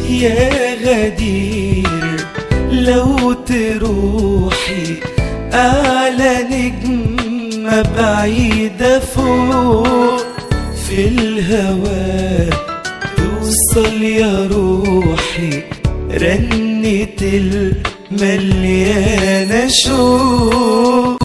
يا غدير لو تروحي أعلى نجمة بعيدة فوق في الهوى توصل يا روحي رنة المليانة شوق.